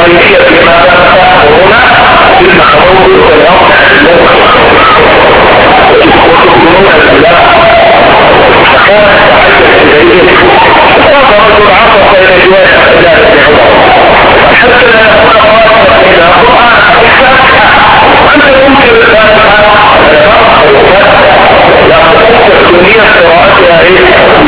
الجاهلية لماذا تأمرون بالمعروف والنهي عن المنكر وتؤمنون بالله فكانت تحدث الجاهلية هذا رجل عطف إلى رواية عبد الله بن عمر حتى لا يكون قائما إلى القرآن أنت ممكن الفاتحة لا تمكن كمية قراءتها إيه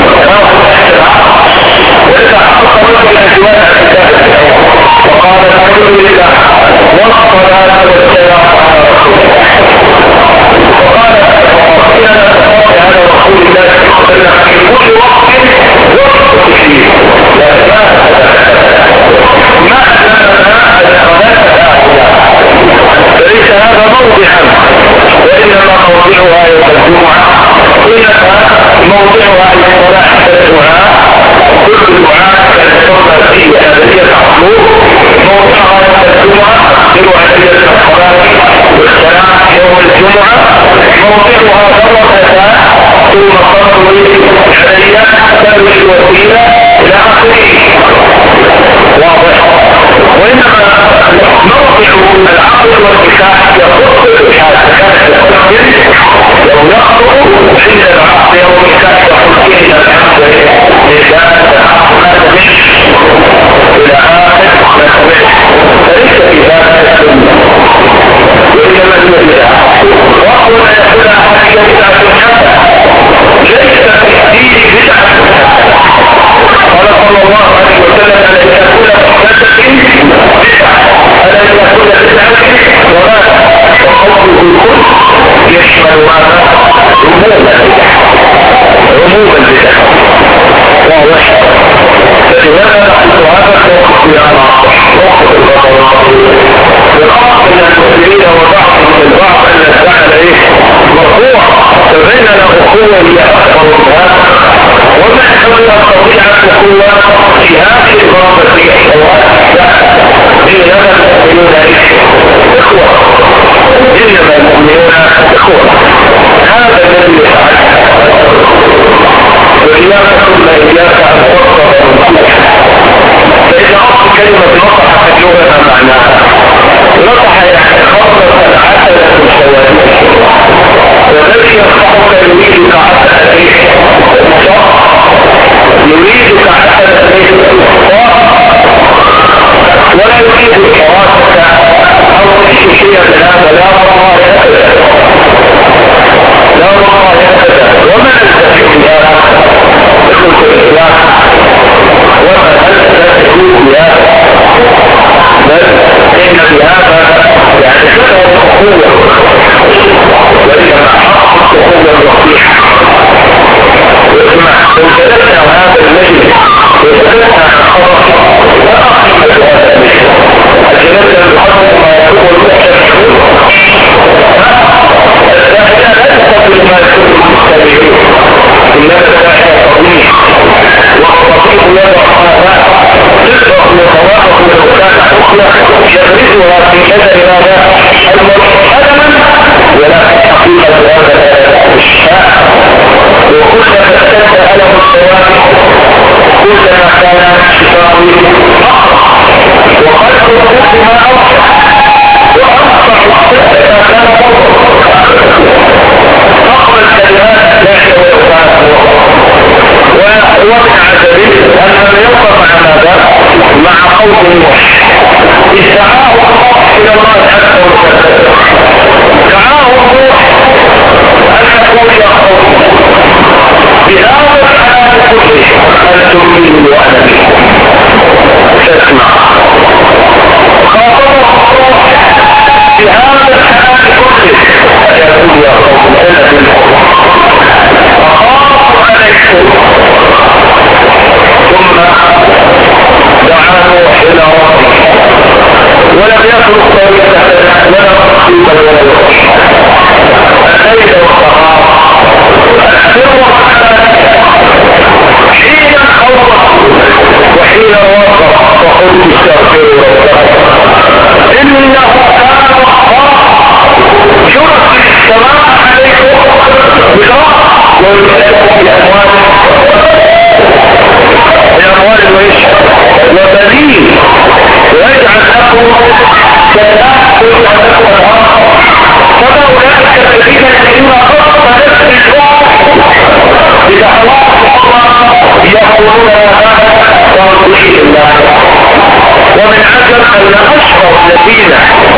وإذا حقق رجل الأجواء وقال الحمد لله والصلاة والسلام على رسول الله وقال إننا نتطلع على رسول الله في كل وقت وقت فيه لا ما أدنانا الصلاة فليس هذا موضعا وإنما موضعها يوم الجمعة إنما موضعها للصلاة الدعاء كل دعاء كان يصلى فيه أدعية المطلوب موضعها يوم الجمعة لوعدية الصلاة والسلام يوم الجمعة موضعها مرة ثم صلوا عليها تلوي الوسيلة إلى آخره واضح وإنما موضع العقد والنكاح يخص الحال كانت تقدم لو يخطئ حين العقد أو النكاح يخص إلى الحمد لله إلى آخر فليس في هذا السنة وإنما البدعة وأقول أن يكون أحد بدعة حسنة ليس في الدين بدعة قال صلى الله عليه وسلم أن يكون محدثة بدعة ألا يكون بدعة وما وقوله الكل يشمل ماذا عموم البدع واضح فلهذا نحن هذا الموقف على موقف البطلات بقاء من المسلمين وبعضهم البعض أن الزعل مرفوع فبيننا أخوة هي أكبر من هذا وما حولنا طبيعة أخوة في هذه الغرفة في الحوار إنما المؤمنون إخوة إنما المؤمنون إخوة هذا الذي يفعل وإياك ثم إياك أن تفضل فإذا أصل كلمة نصح في اللغة معناها نصح يعني خلص العسلة الشوارع والذي ينصحك يريدك عسلة يريدك عسلة ولا يريد حراسك أو شيئا من هذا لا والله أبدا لا والله أبدا وما نستفيد من هذا تكون في الإسلام وما نستفيد من هذا بل إن بهذا يعني شبه الأخوة وإنما حق الأخوة الوصيحة واسمع وانتدفنا هذا المجلس وانتدفنا عن خبر لا أقيم هذا المجلس الجنة الحظ ما يكون المحتملون الداعية لا تقبل ما يكون المستمعين إنما الداعية طبيعي والطبيب يضع هذا تقرأ وطواقف لو كان أخلق يغرزها في كذا هذا المرء ألما ولكن حقيقة هذا الشفاء وكلما اشتد ألم السواد كلما كان شفاء وقد تقول ما أوسع وأنصح الشفاء ما كان أقبل الكلمات لا يوقع ومن عجبه أن يوقف مع ماذا؟ مع قول نوح إذ دعاه الله إلى الله عز وجل دعاه نوح أن يقول يا قوم بهذا الحال كله أنتم مني وأنا منكم تسمع خاطبه الله بهذا الحال كله يقول يا قوم أنا منكم أخاف عليكم ثم دعا نوح إلى ربه الذين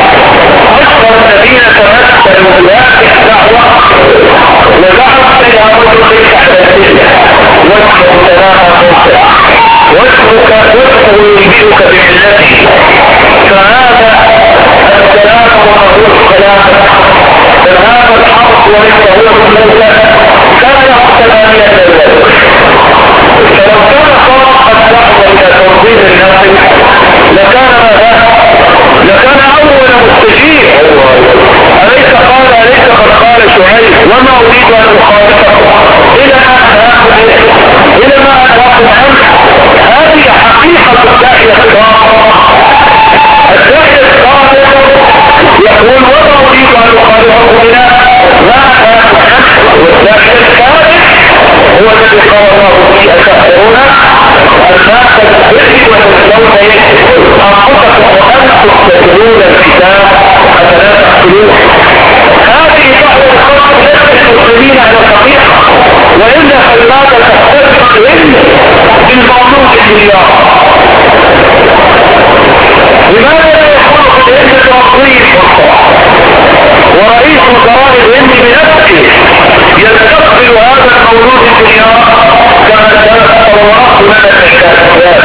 تمثلوا بهذه الدعوة ودعوا إلى رجل كعبتين واسمه سلام موسى واسمه ينبئك بملته فهذا السلام وهو السلام فهذا الحق وليس هو موسى كان يقتلانية ذلك فلو كان صادق الدعوة إلى تنظيم الناس لكان أول مستجيب أليس قد قال شعيب وما أريد أن أخالفكم إلى ما أنهاكم عنه هذه حقيقة الداعية الصادق يقول وما أريد أن أخالفكم إلى ما أنهاكم عنه والداعية الكاذب هو الذي قال الله فيه أتأمرون الناس بالبر وتنسون أنفسكم وأنتم تتلون الكتاب أفلا تعقلون هذه دعوة الخلق ليست المسلمين على الحقيقة وإلا فلماذا تختلف العلم بالموضوع الدنيا لماذا لا يكون في العلم توظيف ورئيس وزراء العلم بنفسه يستقبل هذا المولود الدنيا كما تصورت لنا الاشكاليات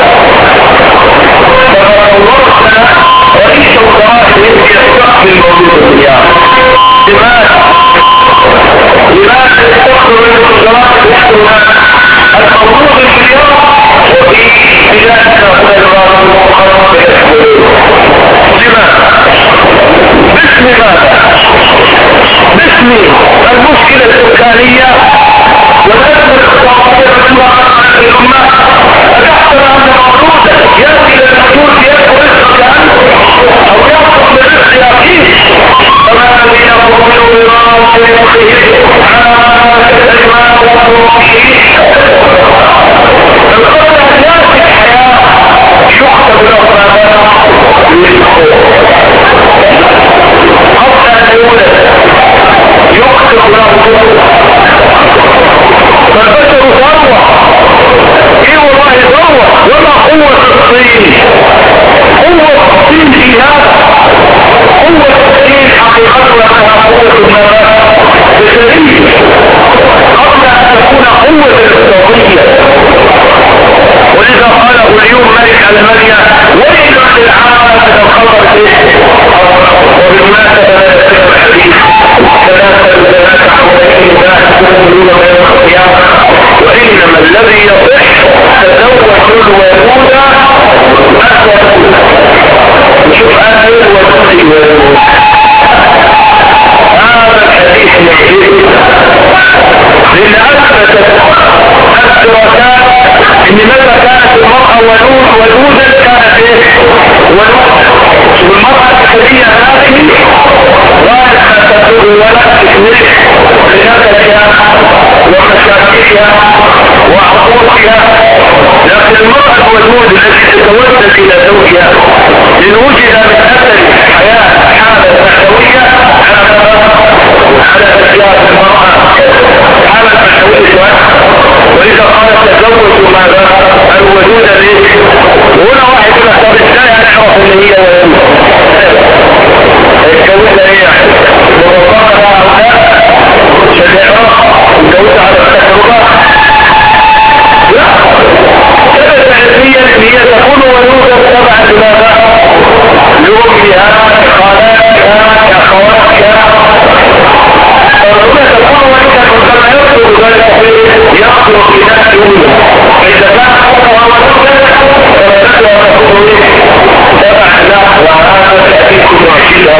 فتصورت رئيس وزراء العلم يستقبل مولود الدنيا لماذا يستقبل رئيس وزراء العلم المولود الدنيا وفي بلادنا هنا الغرب المقرب لماذا باسم ماذا باسم المشكلة السكانية والأزمة الاقتصادية في الأمة أتحسب أن مولودا يأتي إلى المولود يأكل رزق عنه أو يأخذ من رزق أخيه فما الذي يأخذ من وراء رزقه عاكس الماء وروحه فالقرن الناس الحياة يحسب له ماذا قبل أن يولد يكتب له فالبشر ثروة ايه والله ثروة وما قوة الصين في هذا قوة الصين حقيقتها انها قوة النبات بشرية قبل ان تكون قوة الاقتصادية ولذا قاله اليوم ملك المانيا ويل للعالم من الخطر وبالمناسبة لا يصير الحديث ثلاثة حوالين ذات يقولون بين القيامة وإنما الذي يصح تزوج الولود أسود نشوف أسود وزوجي ولود هذا الحديث يحديث لأن أثبتت الدراسات إن متى كانت المرأة ولودا كانت إيه؟ ولود والمرأة الكبيرة هذه غالبا تكون ولد تكمل لنفسها ومشاكلها وعقوقها لكن المرأة الولود التي تتودد إلى زوجها إن وجد من أثر الحياة حالة معنوية على تسياس المرأة حالة معنوية ولذا قال تزوجوا ماذا الولود ليه وهنا واحد يقول طب ازاي هنعرف ان هي ولود الجوزة ايه يعني ووضعها لها اولاد شجاعة الجوزة على التجربة لا ثبت علميا ان هي تكون ولودا تبعا لماذا لأمها خالاتها اخواتها فهنا تكون ولودا كما يطلب ذلك يخلق في نفسه فإذا كان حقها ولودا فلتكون تكون تبع له وهذا تأتيكم وعشيها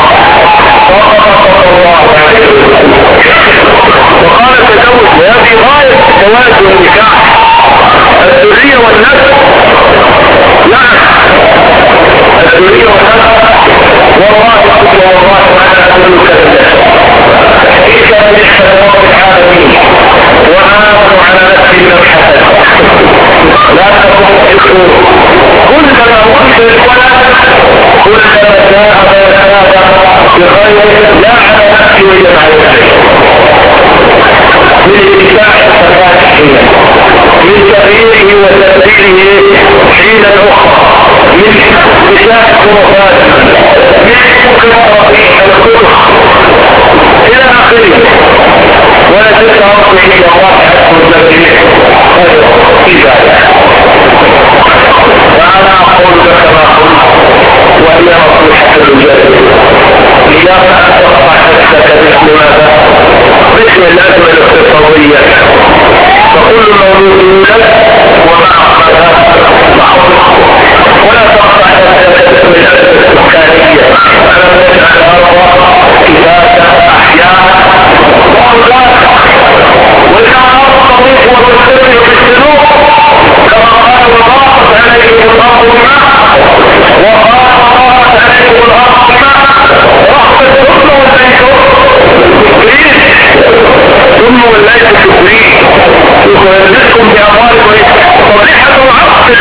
فقط الله عليه وسلم وقال تزوج وهذه غاية الزواج والنكاح الذرية والنسل نعم الذرية والنسل والله ثم والله ما نقول كذا إيش نحن رب العالمين وآمنوا على نفسي من الحسن لا تكون إخوة كلما وجد الولد كلما جاء بغير لا على نفسي وإلا على نفسي من اتباع الصفات حينا من تغييره وتبديله حينا أخرى من اتباع الطرق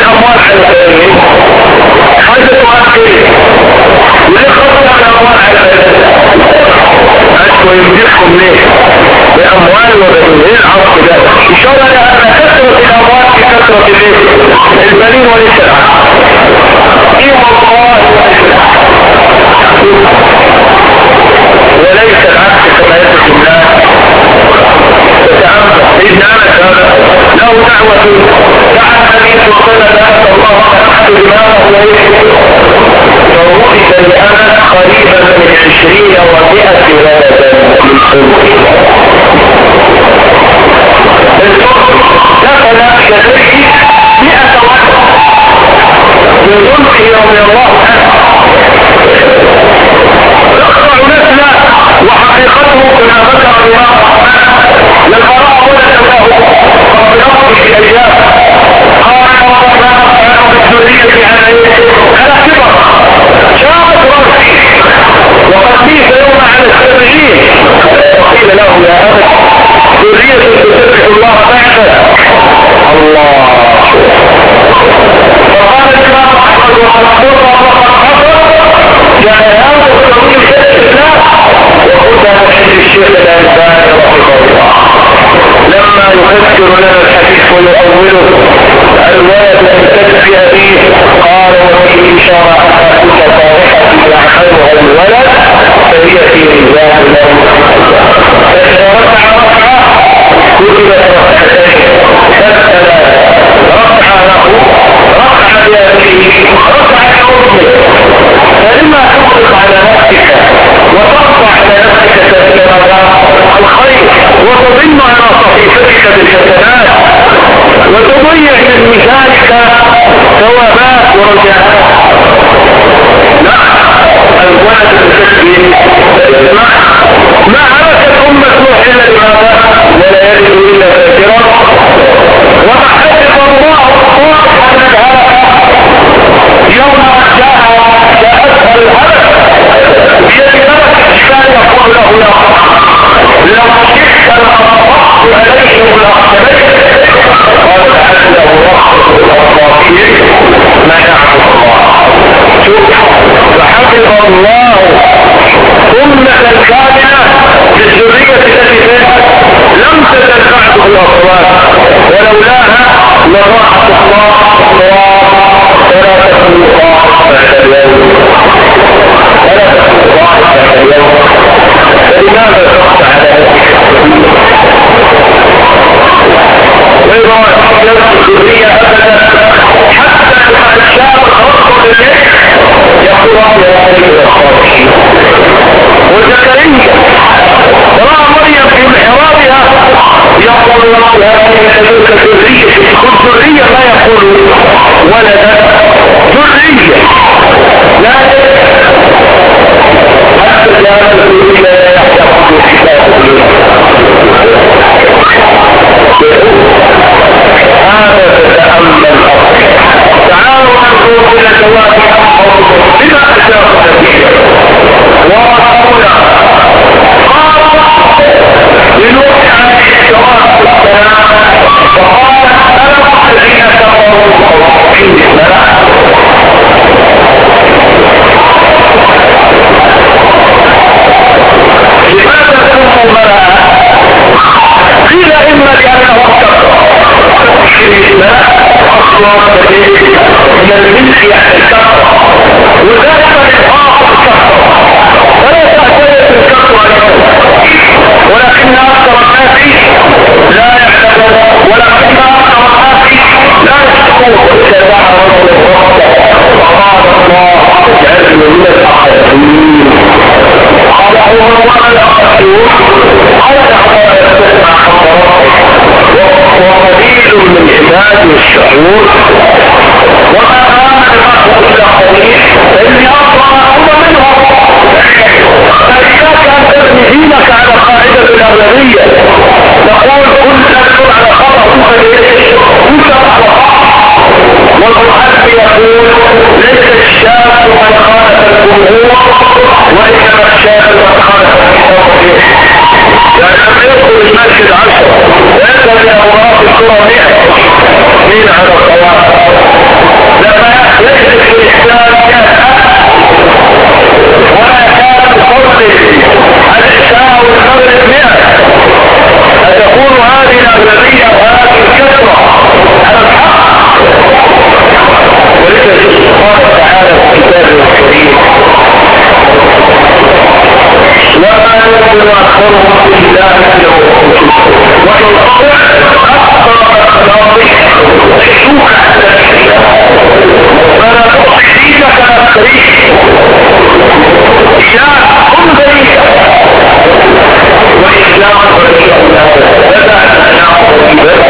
الاموال على غيره حاجة تؤكد وليه خطر الاموال على غيره أشكو يمديكم ليه بأموال وبنين ايه العصر ده إشارة لأن كثرة الأموال في كثرة البنين وليس العصر إيه والله وليس العكس كما يثبت الناس تتأمل سيدنا أنس هذا له دعوة دعا النبي صلى الله عليه وسلم الله أحد إمامه فولد لأنس قريبا من 20 و100 ولدا من صلبه دخل كذلك 100 ولد من صلبه رضي الله عنه يقطع نسله وحقيقته كما ذكر الله لما رأى ولد له قد يقضي في أيام قال والله أنا بالذرية على كبر شاءت رأسي وقد ميت يوم على 70 وقيل له يا أبت ذرية تسبح الله بعده الله فقال الإمام أحمد وقد يعني هذا التوحيد الإسلام وقلت محل الشيخ الألباني رحمه الله لما يفسر لنا الحديث ويؤوله الولد أن تدفي أبيه قال وفيه إشارة أنها كل صالحة يعملها الولد فهي في ميزان له فإذا رفع رفعة كتبت رفعتين فالثلاث رفع له رفع بأبيه رفع لأمه فلما تطلق على نفسك وتقطع على نفسك تأثير الخير وتضم على صحيفتك بالحسنات وتضيع من ميزانك ثوابات ورجاءات لا الولد التسبيح ما هلكت أمة نوح إلا لماذا ولا يجد إلا فاكرا وما حدث الله الصالح من الهلك يوم جاءتها الهلك بيد ملك الشفاء يقول له يا لو شئت لأطبقت عليهم الأخشبين قال لعله رحمة الأطباقين ما يعبد الله شوف فحفظ الله أمة كاملة للذرية التي لم تزل بعده الأصوات ولولاها لراحة الله ولا تكون الله بعد اليوم ولا تكون الله بعد اليوم فلماذا تخطى على نفسك ويضع الذرية أبدا حتى الشاب الخاص بالليل يقول ربي يا سيد الخارجين وزكريا رأى مريم في محرابها يقول الله هذه تلك الذرية كل ذرية ما يقول ولدا ذرية لا حتى جاءت الذرية لا يحتاج هذا تتأمل الأرض تعالوا ننظر إلى جواب بما أشار النبي ورسوله قال لنوح عليه الصلاة والسلام فقال ألم الذين كفروا عند الملأ لماذا سموا ملأ قيل إما لأنهم كفروا أصلا من الملك يعني الكفر وذلك الإرهاق الكفر ولا تأتيت الكفر ولكن أكثر الناس لا يعلمون ولكن أكثر الناس لا يشكون اتباع رسول الله فقال الله اجعلني من الأقدمين قال هو الأقدمون قال تعالى يستمع حضرات وقليل من عباده الشعور وما آمن معه إلا قليل فإني أصلا أعوذ منهم فإذا كان تبني دينك على قاعدة الأغلبية تقول كل أكثر على خطأ كنت على خطأ والقرآن يقول ليس الشاب من خالف الجمهور وإنما الشاب من خالف الكتاب يعني لما يدخل المسجد 10 يدخل إلى أوراق الكرة 100 مين على الصواب يؤمن أكثرهم بالله ويطبع أكثر الأخلاق شوك فلا تحسين كالأكثرين إياه هم بريئة وإسلام بريئة فلا أسلام بريئة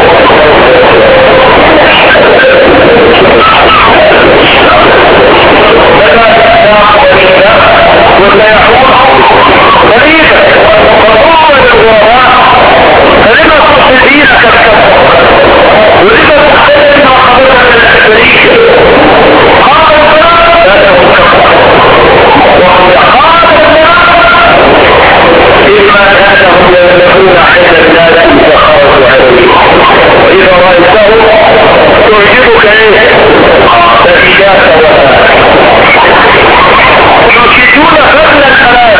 وسيحون قريبا فطول الغرباء فلما تصدين كالكفر ولما تحتاج وقبلها من الأكبرين قال الفرق لا تكون كفر وقال الفرق إما كانهم يملكون حين الناس فخرجوا عليه وإذا رأيته تعجبك إيه فإياك وآك يشيدون فضل الحلال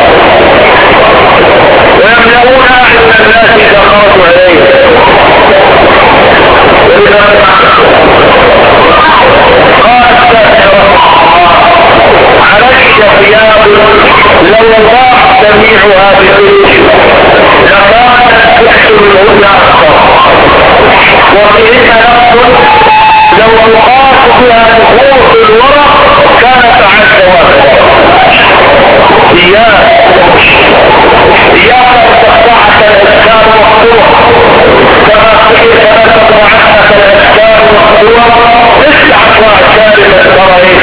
ويملؤون أعين الناس إذا خرجوا عليه وإذا قال الساحرة علي ثياب لو ضاع جميعها بخير لكانت تحسن الهدى أكثر وفيهن نفس لو ألقات بها نفوس الورق كانت أعز واحدة إياك تخدعك الأشكال والصور كما تخدعك الأشكال والصور اسلعت وأشكال الأسرائيل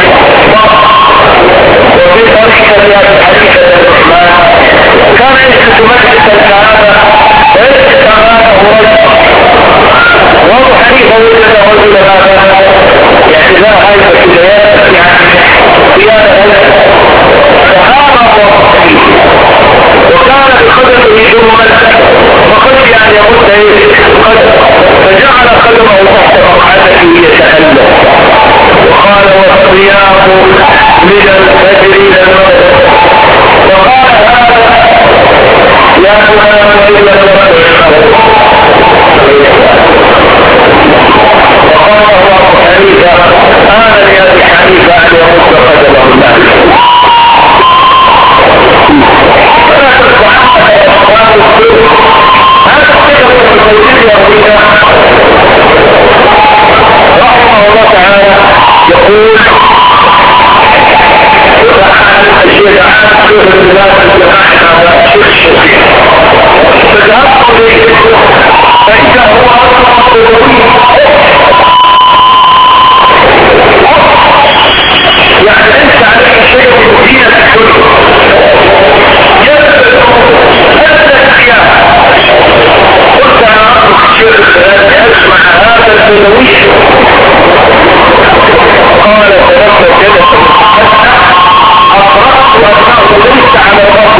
وفي طريقة الحديثة الرحمن كان يجلس مجلس الكعبة ويجلس أمامه رجل وهو حنيفة وجد رجل هذا يعني لا هايفة في العيادة يعني قيادة فهذا هو وكان بقدمه جمل وقد يعني يمد قدم فجعل قدمه تحت مقعدته يتألم وقال والصيام من الفجر الى المغرب وقال هذا يا فلان إلا وقال الله حنيفة آمن يا أبي حنيفة أن يمد قدمه الله فلا تدفع عنك أصحاب السوء هذا الصيغة الموجود يا أبينا رحمه الله تعالى يقول الشيخ عام شوف الناس الجماعة هذا شيخ الشيخ فذهبت إليه فإذا هو أصلا يعني أنت عليك شيء من دينك كله يبدو هذا الأحياء قلت أنا أطلق الشيخ الثلاثة أسمع هذا البدوي قال تلقى جلس أطرقت أنه ليس على الرب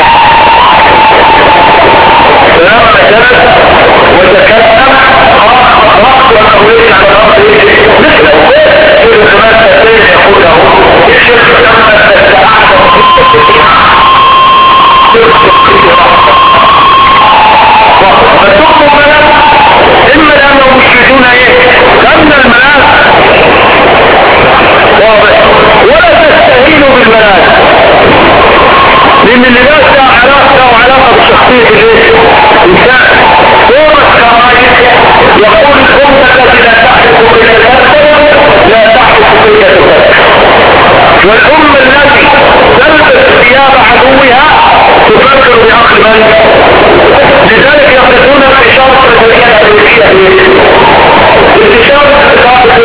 فلما جلس وتكلم أطرقت أنه ليس على الرب مثله في الخماسة الثانية يقول له الشيخ لما تتعاد فتقوم الملاك إما لأنهم يشهدون إيه كأن الملاك واضح ولا تستهينوا بالملاك لأن اللباس له علاقة بشخصية الإنسان صورة كرايس يقول الأمة التي لا تحدث إلا الأسفل لا تحدث إلا الأسفل والأمة التي تلبس ثياب عدوها تفكر بعقل من لذلك يقصدون انتشار الرجالية الأمريكية انتشار الثقافة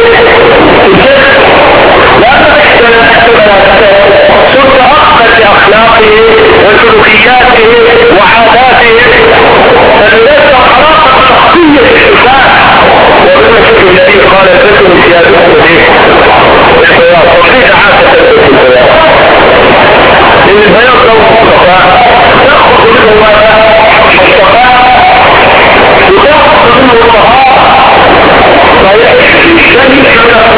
لا تحتاج صرت أقبل بأخلاقه وسلوكياته وعاداته فلذلك علاقة شخصية الإنسان ومن شكل النبي قال الفتن سيادته البياض وكيف عادة البياض لأن البياض لو مصطفى تأخذ منه ماذا الصفاء وتأخذ منه الطهارة فيأتي الشيء كما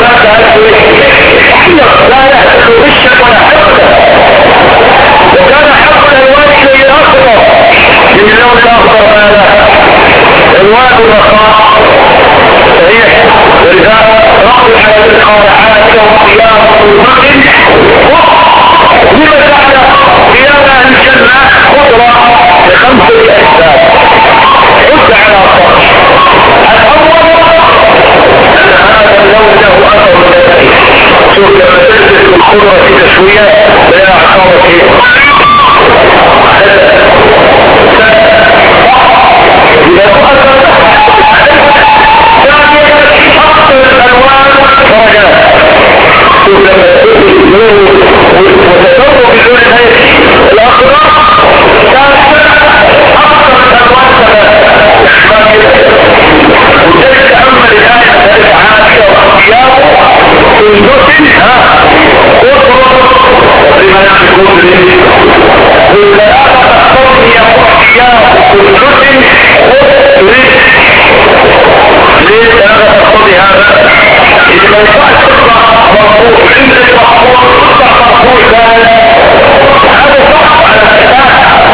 قدرة في تسوية بين عصابة إذا مؤثر ثانيا أكثر الألوان درجات لما وتدور بدون الهيئة الأخضر ثالثا أكثر الألوان وذلك تأمل الآية ذلك عاشة وأخيار سندس قطر لما يحكون والثلاثة تقضي أخيار سندس قطر ليه ثلاثة تقضي هذا إذا ما يفعل تطلع مرفوع عند المحفوظ تطلع مرفوع ذلك هذا صح على الأساس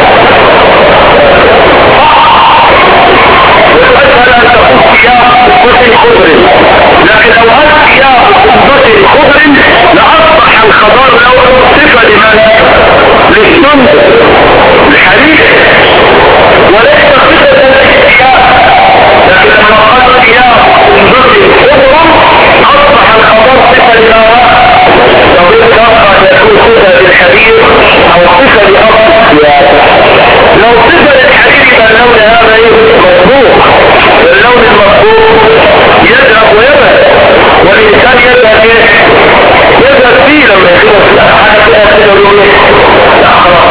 والأسهل أن تقول سياق سندس خضر لكن لو هذا سياق سندس خضر لأصبح الخضار له صفة لمن؟ للسندس الحديث وليس صفة للسياق لكن لما قال سياق سندس خضر أصبح الخضار صفة لمن؟ قد يكون صفة للحديث أو صفة لأصل السياق لو صفة للحديث فاللون هذا مطبوع واللون المطبوع يذهب ويذهب والإنسان يذهب فيه لما يكون حاجة في آخر يقول لا خلاص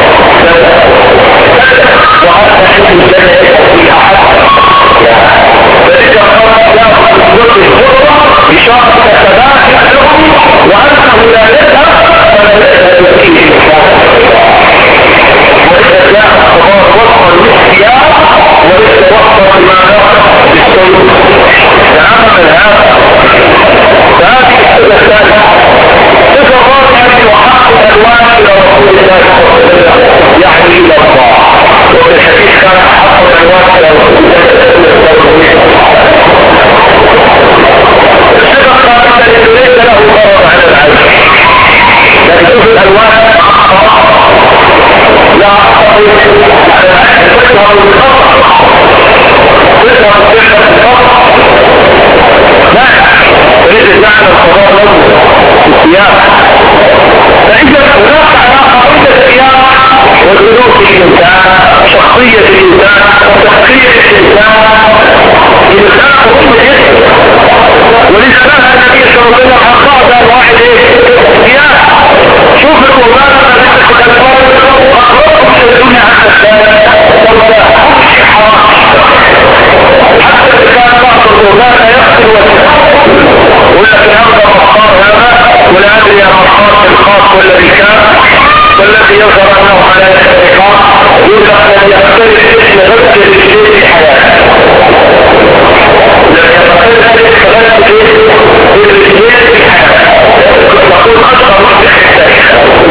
وحتى حيث الجنة يذهب فيها حتى فإذا خلاص يأخذ الزوج الخطوة بشرط كتبات لهم وأنه لا يذهب فلا يذهب فيه وإذا جاء الخبار وصفا للسياق وليس وصفا لماذا للسلوك تعمل هذا فهذه الصفة الثالثة صفة الرابعة وحق الألوان إلى رسول الله صلى الله عليه وسلم يعني إلى الله وفي الحديث كان حق الألوان إلى رسول الله صلى الله عليه وسلم الصفة الخامسة لأنه ليس له ضرر على العلم لكن شوف الألوان لا أعتقد على العلم تظهر بالخطأ تظهر بالخطأ لا تريد معنى القضاء له السياق فإذا هناك علاقة بين السياق وسلوك الإنسان شخصية الإنسان وتفكير الإنسان الإنسان مهم جدا ولذا نهى النبي صلى الله عليه وسلم عن بعض الواحد سياق شوف القرآن الذي تتكلم أخبركم من الدنيا عن الثاني ولا حرام حتى إذا كان بعض القرآن يقتل ولكن هذا مختار هذا ولا أدري يا مختار الخاص ولا بالكام والذي يظهر أنه على الاختلاف يقول أن يختلف اسم غزة للشيء في حياته لم يختلف اسم غزة للشيء في حياته تقول أشهر من التاريخ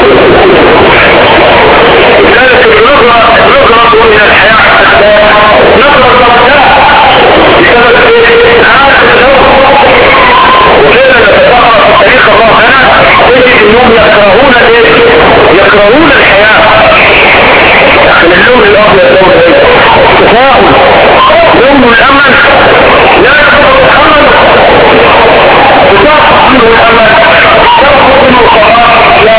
لذلك النظرة من الحياة حتى نظرة ضغطاء بسبب هذا النوع وغير نتفقر في تاريخ الله هنا تجد انهم يكرهون الحياة لكن اللون الابيض لون تفاؤل لون الامل لا يكون الامل تتاقف منه الامل تتاقف منه القرار لا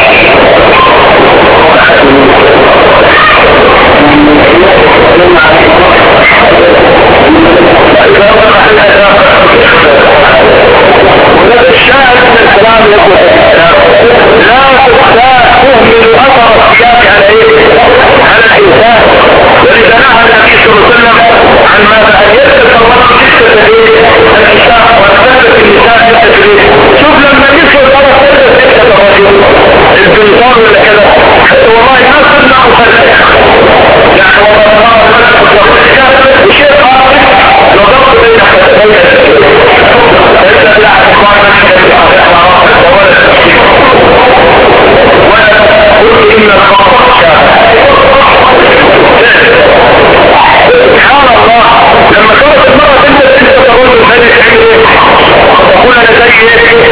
وذلك الشاهد من الكلام يقول لا تهمل اثر السياق على الانسان ولذا نهى النبي صلى الله عليه وسلم عن ماذا ان يثبت الرجل جثه النساء وثبت النساء جثه شوف لما يصل طرف جثه الرجل البنطال ولا كذا حتى والله ما صرنا مخلف يعني والله وشيء قاطع نضبط بين حسابين فإذا لا أخبار من ولا تقول إن الخطأ سبحان الله لما كانت المرة تنزل تقول الملك تقول أنا زي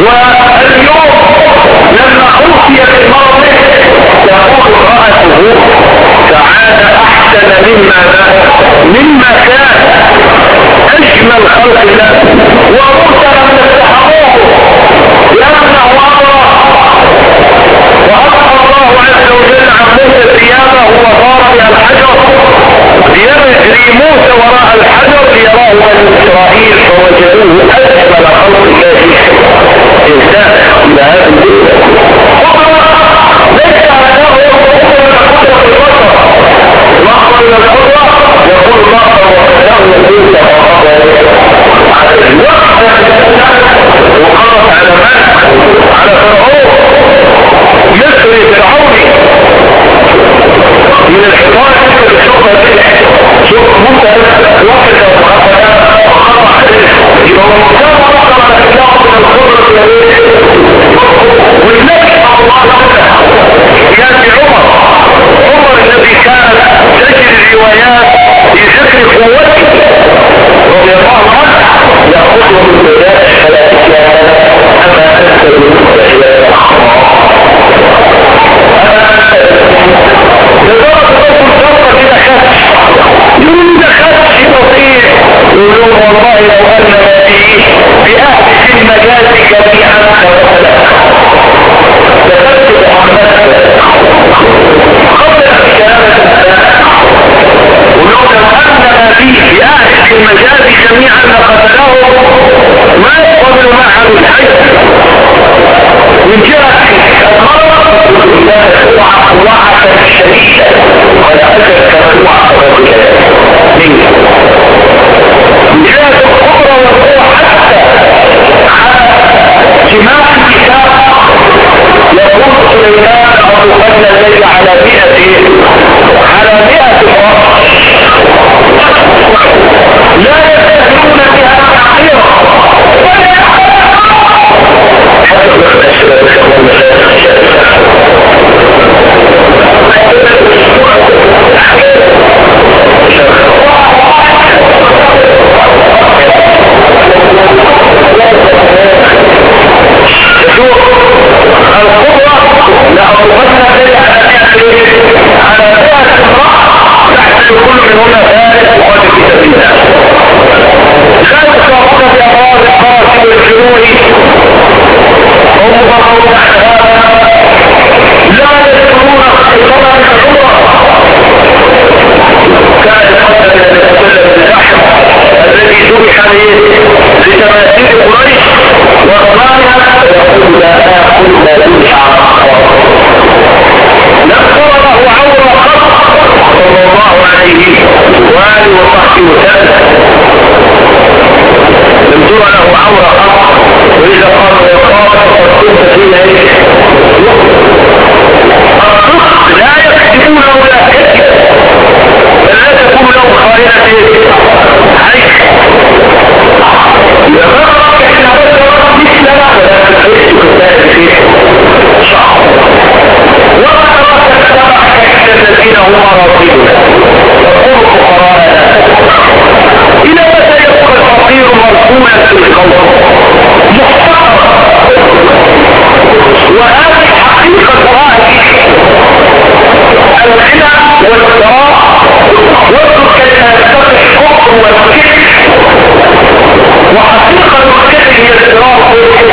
واليوم لما اوتي بالمرض تقول امرأته تعالى احسن مما كان اجمل خلق الله وموسى لم تستحقوه لانه امر وأبقى الله عز وجل عن موسى ثيابه وصار بها الحجر ليجري موسى وراء الحجر ليراه بني إسرائيل فوجدوه أجمل خلق الله إنسان إلى هذا الدين ليس أنه قدرة البشر لحظة إلى القدرة يقول لحظة وكذاه موسى على الوقت وقرأت على من؟ على فرعون مصر فرعوني من الحضارة تلك الشغل شوف موسى واحد وخطأ عليه يبقى موسى وخطأ على الإسلام من الخبرة والنبي صلى الله عليه وسلم كان عمر الذي كان تجري الروايات بذكر قوته رضي الله عنه يأخذه من بداية فلا أما أنت بالنسبة إلى يقولون ده خدش بسيط يقولون والله لو أن ما فيه بأهل المجال جميعا لتكتب محمد قبل الكلام ولو أن ما فيه بأهل المجال جميعا لقتله ما يقبل معه الحج من جهة وعفة شديدة ولأجل كما وعفة منه من جهة القدرة والقوة حتى على جماع الكتاب يقول سليمان أطلقنا الليل على 100 رأس لا يستهلون بها كثيرا لتماثيل قريش وأمانها يقول لا آكل ما يمشع نذكر له عورة خط صلى الله عليه وآله وصحبه وسلم نذكر له عورة خط وإذا قالوا يقال فقد كنت فيها الصدق لا يكتبون ولا كتب بل لا تكون له خائنة عيش يغرق احنا بس مثلنا ولا تحس كتاب فيه شعر وما ترك السبع كحل الذين هم راضيون يقول فقراءنا إلى متى يبقى الفقير مرسولا في القوم محتقرا وهذه حقيقة رأي الغنى والثراء واترك كلمة يستطيع الكفر والكفر وحقيقة الكفر هي الإجراء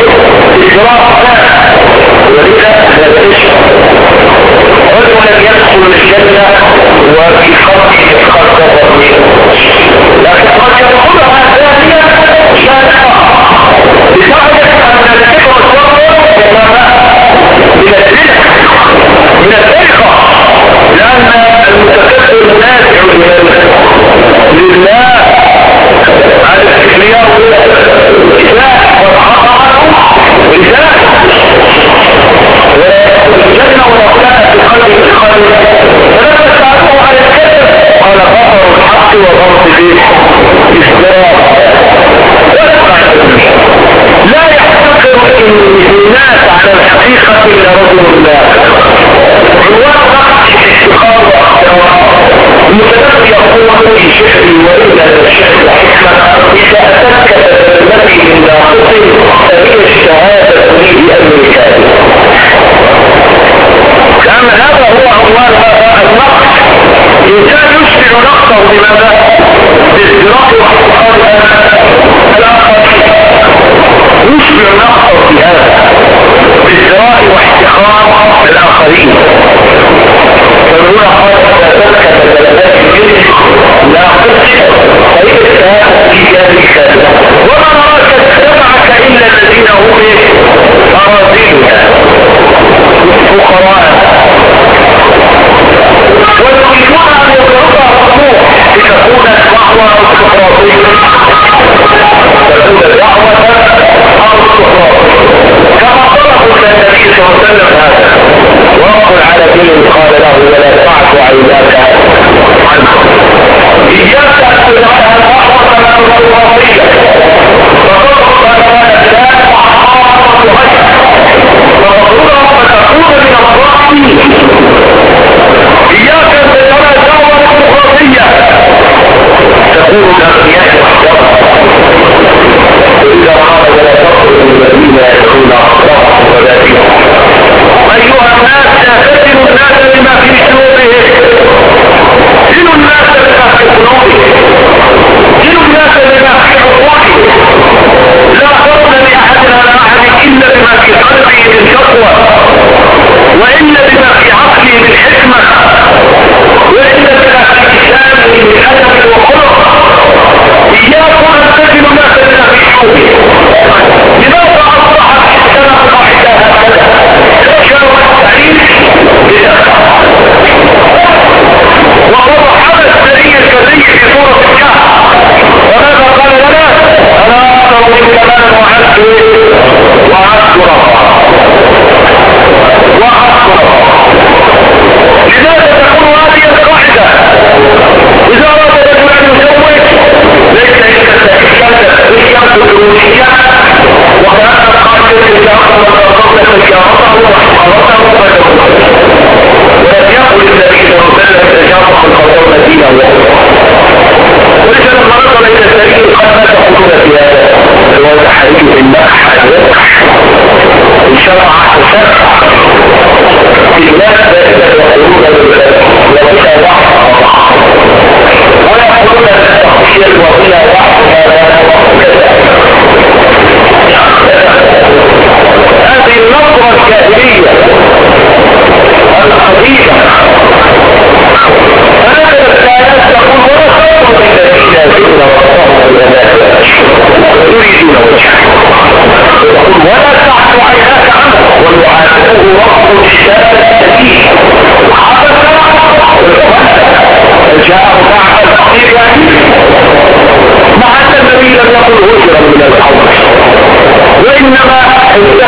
ولذا لا تشفى رجل يدخل الجنة وفي خطئ إدخال كفر لكن قد يدخلها ثانية شاذة لدرجة أن الكفر والكفر من السرقة لأن المتكبر نافع لله على الكبرياء والإسلام والحقائق لذلك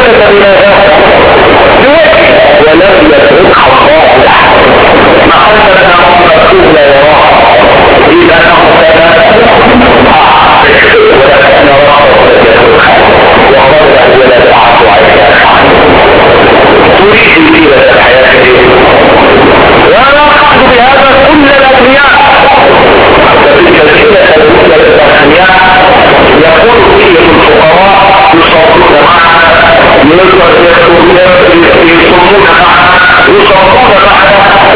سكت بماذا؟ بوجه ولم يتركها خاطئة مع انهم مكتوب لا يراها اذا انهم ولكن يراها وقال ولا تعفو عليها تريد زينة الحياة وانا اقصد بهذا كل الاغنياء فتلك الزينة المثلى للاغنياء يقول فيهم الفقراء يصابون معنا يصومون معنا يصابون معنا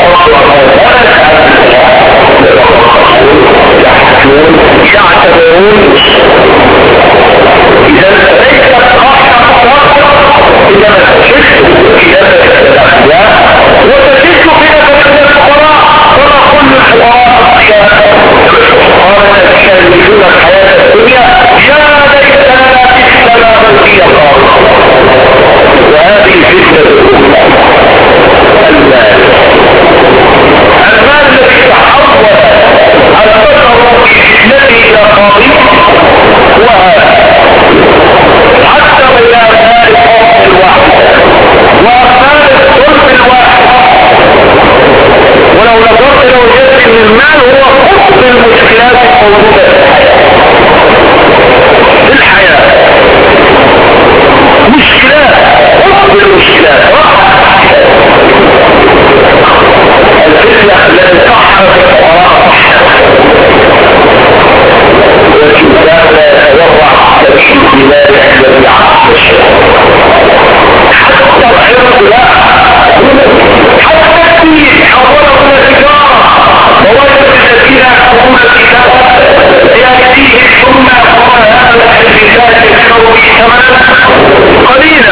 يعتبرون اذا ليست قاطعة اذا تشك في نفس الاغنياء وتشك في نفس الفقراء وما كل الفقراء قال الذين يريدون الحياة الدنيا يا ليت لنا مثل ما اوتي قارون وهذه فتنة المال الذي تحول البشر في فتنته الى قارون وهذا حتى بين أبناء الحكم الواحد وأبناء الظلم الواحد ولو نظرت لو وجدت ان المال هو قطب المشكلات الموجودة في الحياة مشكلات قطب المشكلات الفتنة التي تحرك الفقراء والإنسان لا يتورع تبشير بمال الذي عقل حتى العرض لا حتى الدين حوله الى تجارة ووجد الذين يحكمون الكتاب يأتيهم ثم يقول هذا الرجال يشتروا به ثمنا قليلا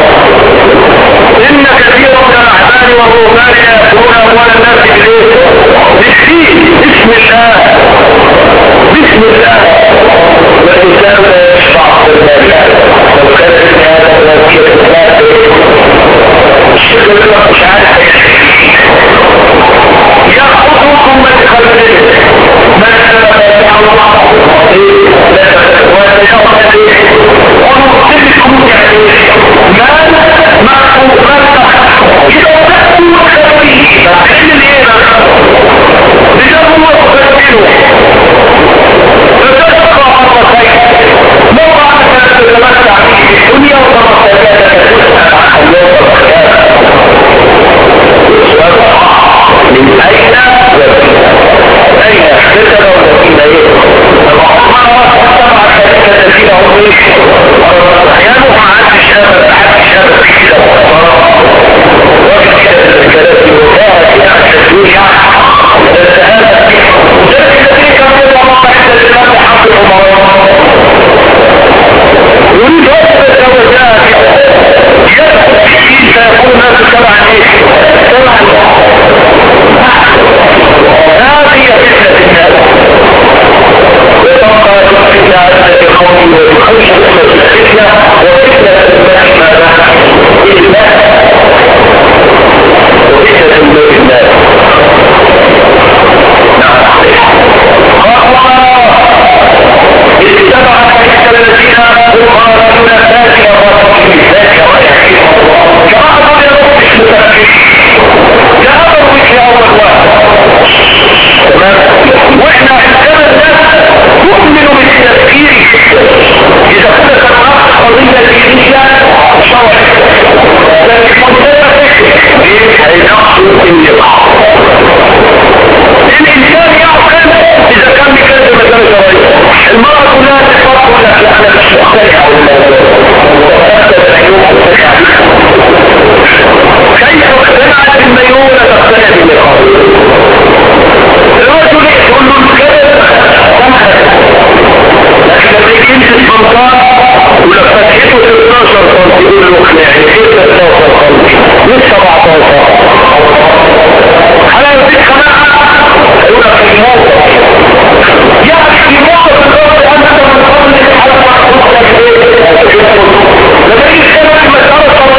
إن كثيرا من الأحبار والرهبان يأكلون أموال الناس بالدين بسم الله بسم الله والإنسان لا يشفع في المال لو كان في هذا الوكيل الثلاثة الشيخ يقول مش عارف يأخذكم من خلفه من سبب الله ونرسلكم يعني مال معكم إذا تأتوا خلفه فعلم الإيمان بجروا وتبدلوا فتبقى مرتين موضع أنك تتمتع به في الدنيا وتمتع تسأل عن اليوم والقيامة من أين أين اختتل والذين المعصومة تبع الشركة الذين هم أحيانهم عن الشابة أحد الشابة في كده وفي كده الكلام وكانت عن الدنيا التهامة وذلك الذين كانوا يضعون عند الإمام حق الأمراء يريد أكثر الزوجات يدخل في الدين فيكون الناس تبعا ايه؟ تبعا هذه فتنة الناس وتبقى الفتنة التي قوم ويخش الفتنة وفتنة الناس ماذا؟ إلا وفتنة الناس نعم اتبع تلك الذين يقارنون ذاتي الرسول ذاتي رأيك كما أقول لهم مش متفكرين كأمر وجه أول واحد تمام وإحنا عندنا الناس تؤمن بالتفكير إذا كنت تنقص قضية دينية شرعية لكن متفكر هينقص النقاط الإنسان يعقل إذا كان بكذب مثلا شرعية المرأة كلها تفكر لك أنا مش مختلفة كيف اقتنعت بالميولة تقتنع بالنقاط الرجل يقول له الكذب لكن لما يجي يمسك بنطان ولو فتحته 16 سم يقول له اقنعني كيف 16 سم مش 17 على يديك خناعة يقول لك الموت يعني في موقف الأرض أنت من قبل حتى تخرج إيه لما يجي يتكلم في مسألة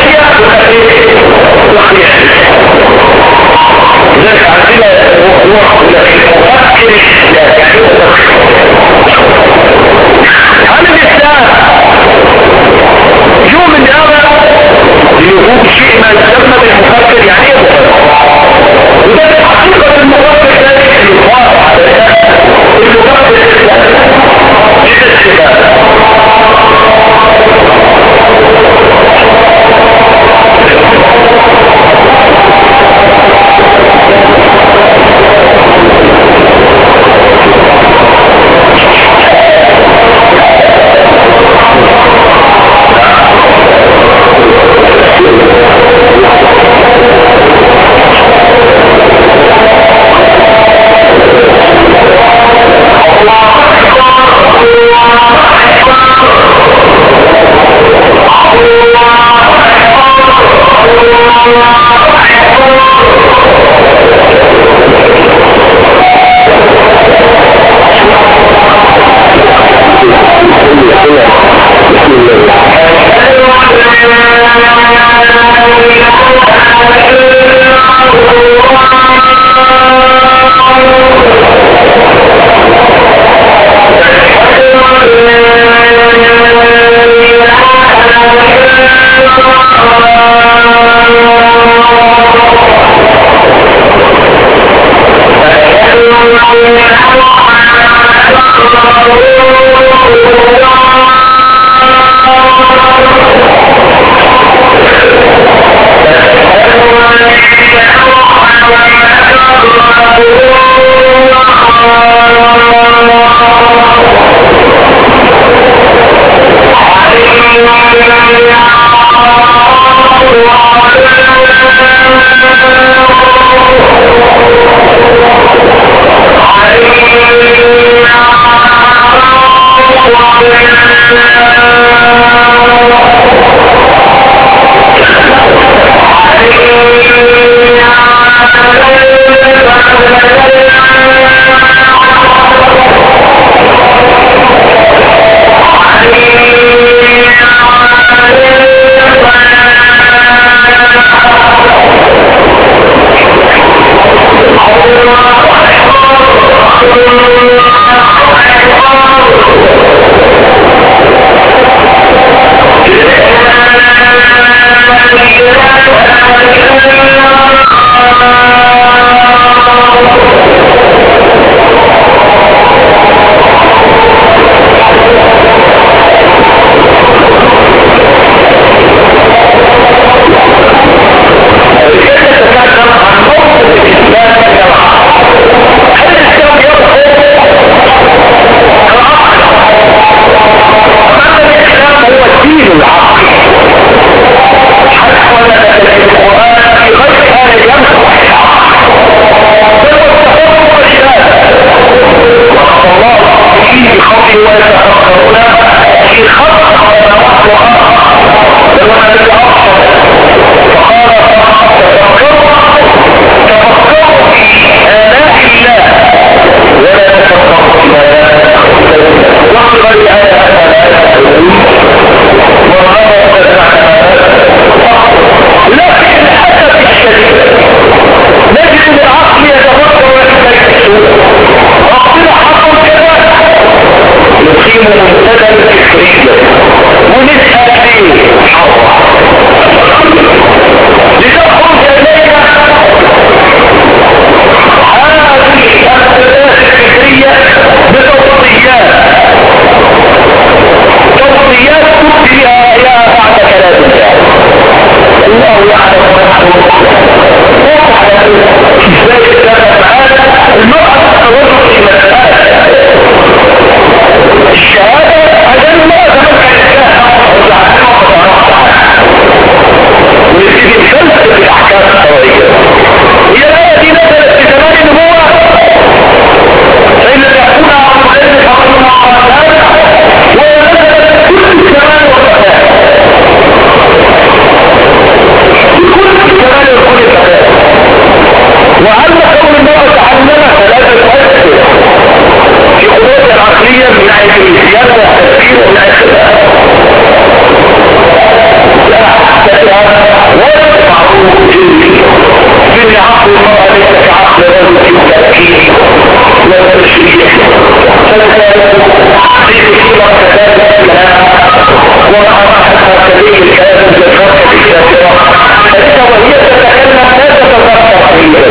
ومع مركزي الكلام بالفرق الشاكرة فإنها وهي تتكلم لا تتذكر فيه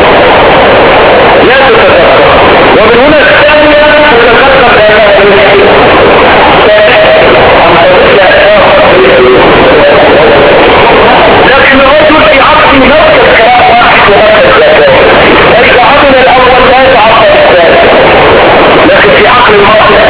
لا تتذكر ومن هنا الثانية تتذكر لكن الرجل في عقل مركز كلام واحد ومركز ذكاء لكن عقل الأول لا يتعقل الثاني لكن في عقل المركز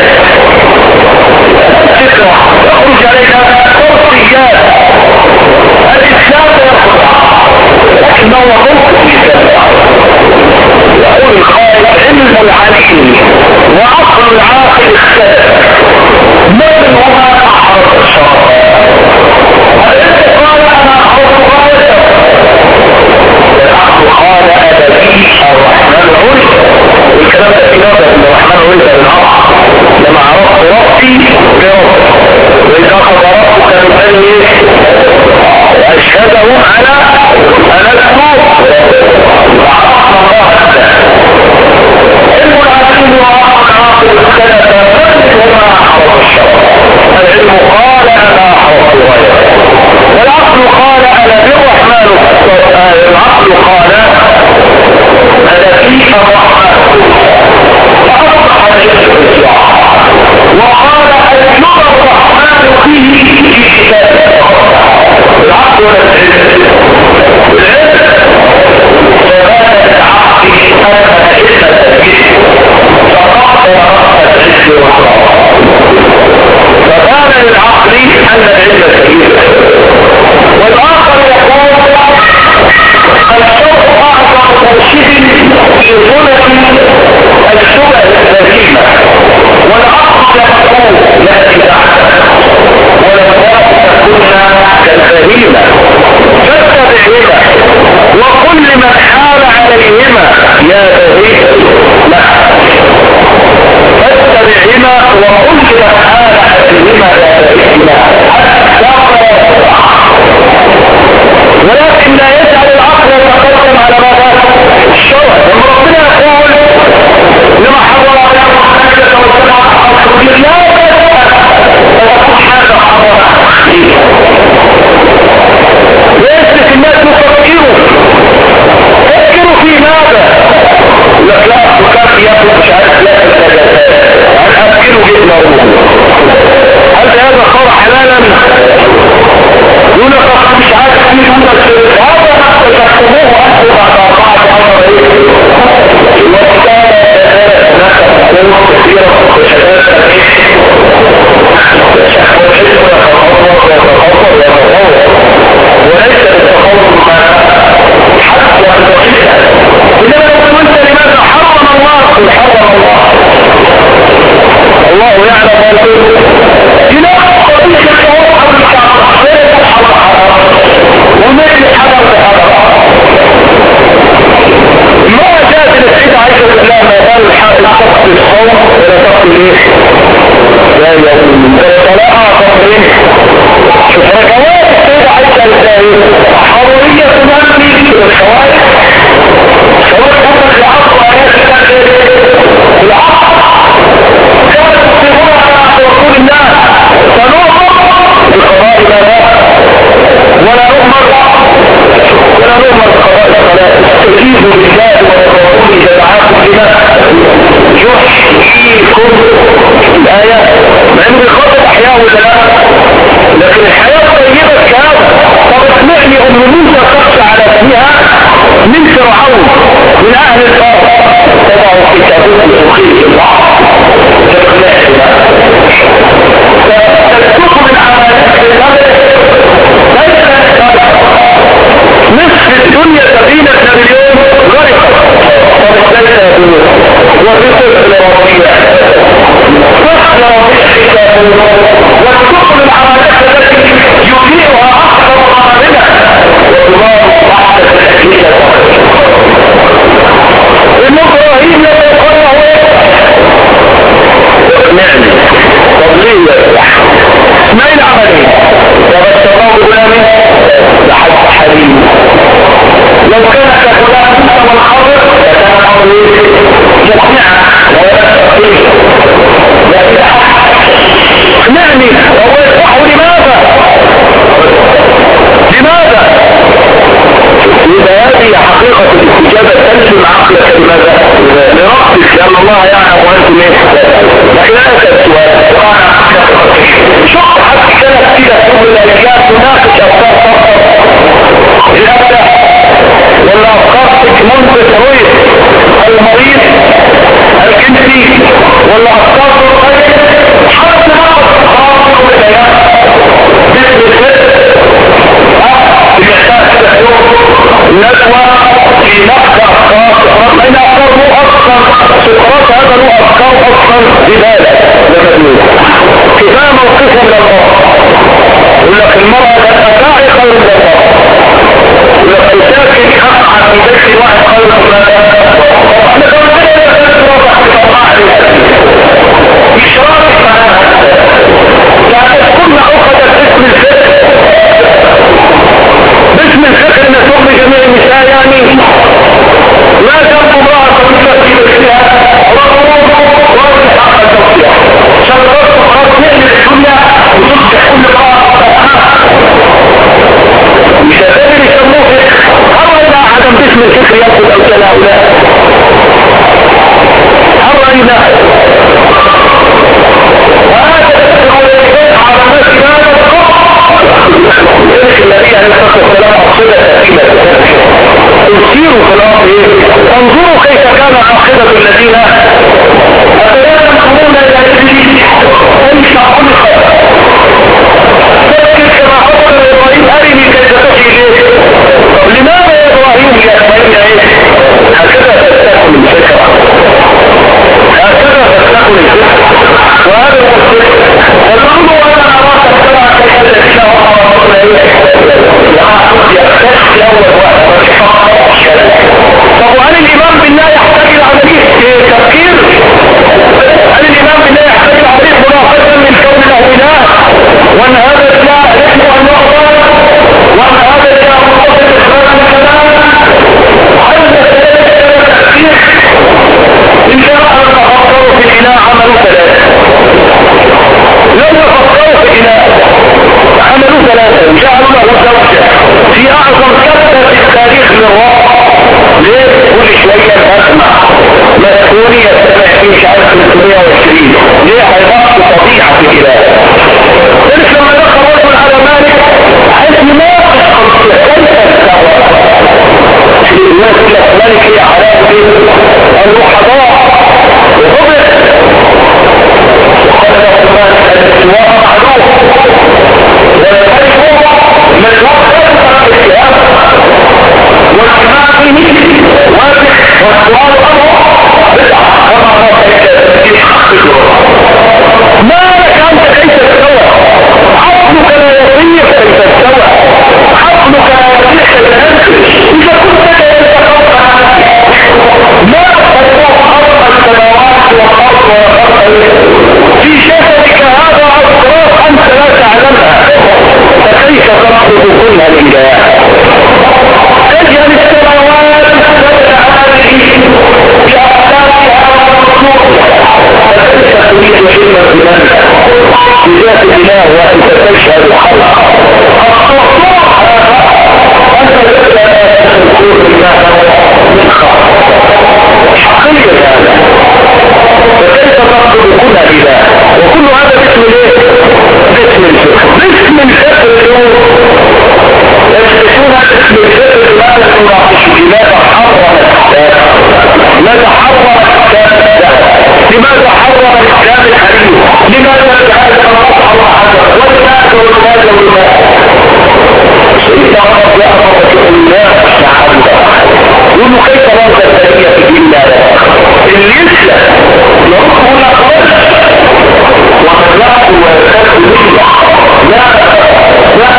فكرة يخرج عليها فرصيات الإسلام يخرج لكنه ممكن الإسلام يقول الخالق علم العليم وعقل العاقل اختلف من هما أحرص الشرع الذي قال أنا أحرص غايته العقل قال أبدي الرحمن عرف والكلام ده في نظر أن الرحمن عرف بالعقل لما عرفت ربي برب وإذا أخذ ربك ببني وأشهدهم على أنا الكوب وعرفنا الله علم العليم وعقل العاقل اختلف من هما أحرص الشرع العلم قال أنا أحرص غيره والعقل قال أنا بالرحمن العقل قال أنا فيك الرحمن فأصبح العلم بالسعى وقال أيها الرحمن فيه في كتابه العقل والعلم فبان العقل أن العلم تسجيل فقطع رأس العلم والقرار فبان للعقل أن العلم تسجيل والآخر يقول الشرع أعظم مرشد في ظلم الشبه السليمة والعقل يقول يأتي بعد والأموات تكون كالبهيمة فاتبعهما وكل من حال عليهما يا بهيم لا فاتبعهما وكل من حال عليهما يا بهيم حتى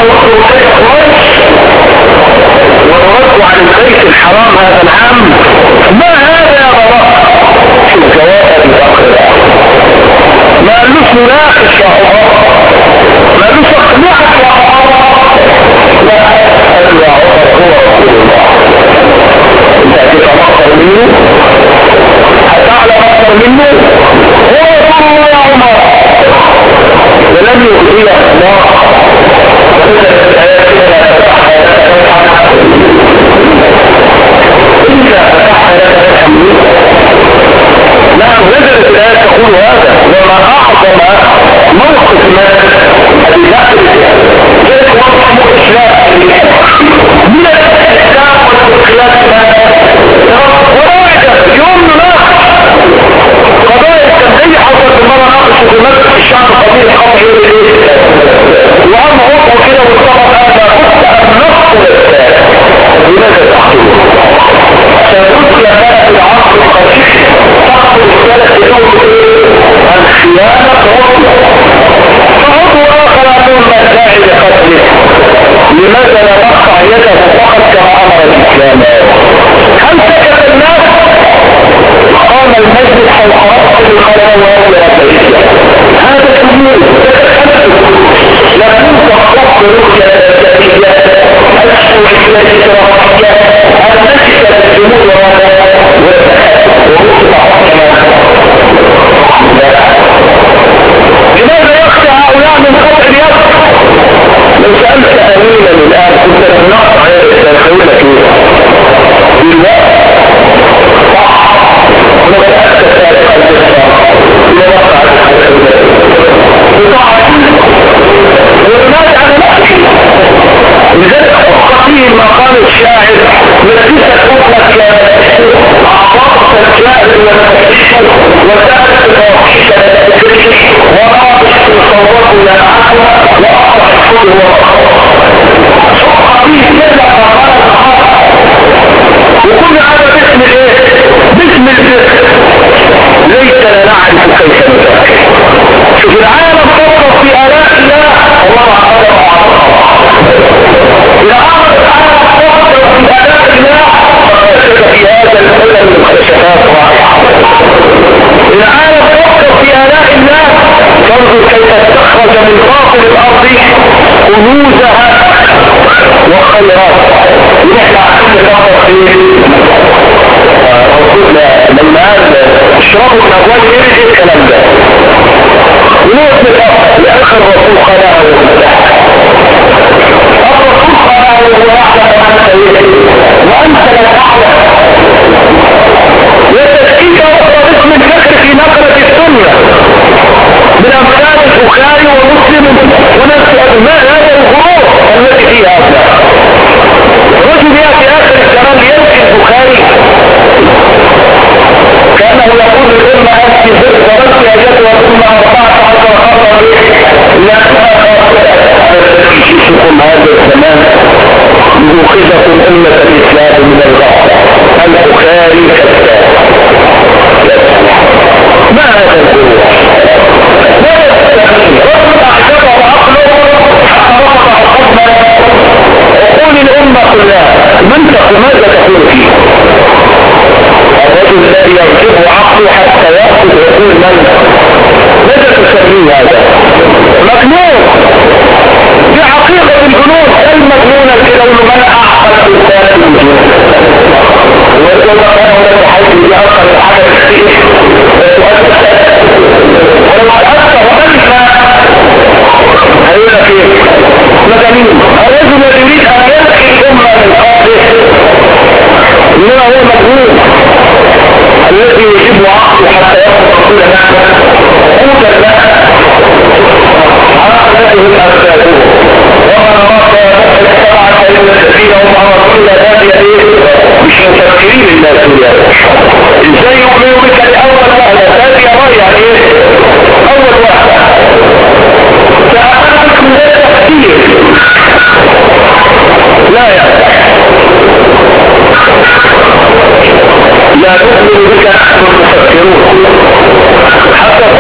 وصلوا إليه قريش ورد عن البيت الحرام هذا العام، ما هذا يا براء؟ في الجواب أبي بكر ما قالوش نناقش يا عمر، ما قالوش اقنعك يا عمر، لا قال يا عمر هو رسول الله، انت هتبقى اكثر منه، هتعلم اكثر منه، هو رسول الله يا عمر. ولم يؤذيه الله إلا فتحها لك الحمد. نعم نزلت الآيات تقول هذا، وما أعظم موقف ما أبي بكر ذلك وضع الإسلام من الإسلام والإسلام وراعد يوم نناقش قضايا التنزيل حصلت المرة ناقش في مجلس الشعب قضية قضية الإيه وعم عطوا كده والطبق هذا قلت أن نقصد الإسلام لماذا تحصل سيدخل بقى في العصر القديم تحصل الثلاث يوم الخيانة فعضو آخر أقول ما داعي لقتله، لماذا لا نقطع يده فقط كما أمر الإسلام؟ هل سكت الناس؟ قام المجلس فوق رأس الخلوات والبيت، هذا كبير لكن تخطط رؤية الجديدة الشيوعية الإسرائيلية المسكة بالجمهور ورؤية حكمة. لماذا يخشى هؤلاء من قطع اليد؟ لو سألت أمينا الآن كنت نقطع يدخلونك بالوقت صح ولو أسكت ذلك الجسر لوقع ولماذا أنا نحكي لذلك أخطيه مقام الشاعر لكيسة أطلق أعطاق الشاعر والتكتير وسألت الوحيشة للتكتير ورابش تصوره للعقل وأقرأ الكل أخطيه كذا مقام الحق وكل هذا باسم الايه؟ باسم الفقه. ليس لا نعرف كيف نفكر. شوف العالم فكر في آلاء الله الله عز وجل. العالم فكر في آلاء الله فكر في هذا العلم المكتشفات رائعة. العالم فكر في آلاء الله فانظر كيف استخرج من باطن الأرض كنوزها وخيرات. نحن عشان نفكر في رسولنا لما قال اشربوا من أبوال ايه الكلام ده ونوت نفكر لآخر الرسول خلاه الرسول خلاه ويعلم وأنت لا تعلم وتسكيك أخرى اسم الفكر في نقرة السنة من أمثال البخاري ومسلم ونفس أدماء هذا الغروب التي فيها أبناء. رجل يأتي آخر الزمان ليمشي البخاري كأنه يقول الأمة أنت زرت ورد أجدها ثم 14 خطر لا تشوفكم هذا الزمان يوخذة الأمة الإسلام من الغفلة. البخاري كذاب. ما هذا الغروب؟ ما يستطيع رجل أعجبه عقله حتى رفع الخطبة يقول الأمة كلها منطق ماذا تقول فيه؟ الرجل الذي يركبه عقله حتى يأخذ يقول منطق ماذا تسميه هذا؟ مجنون. في حقيقة الجنون المجنون الكلون من أعقل الإنسان الجنون ويقول لك أنا لك حيث يأخذ الحاجة كثير وتؤثر ولو تأثر وأنت هيقول لك ايه؟ مجانين. الرجل يريد ان يلقي الامه من قبله انما هو مجنون الذي يجب عقله حتى يأخذ كل نعمه قوت الماء هذه الاسباب وما راك السبعه الا الذين هم على كل هذه ايه؟ مش مفكرين الناس ازاي يؤمنوا بك الاول وهذا ثاني راي يعني ايه؟ اول واحد فأمامك من التفكير لا يفتح لا تؤمن بك نحن المفكرون حتى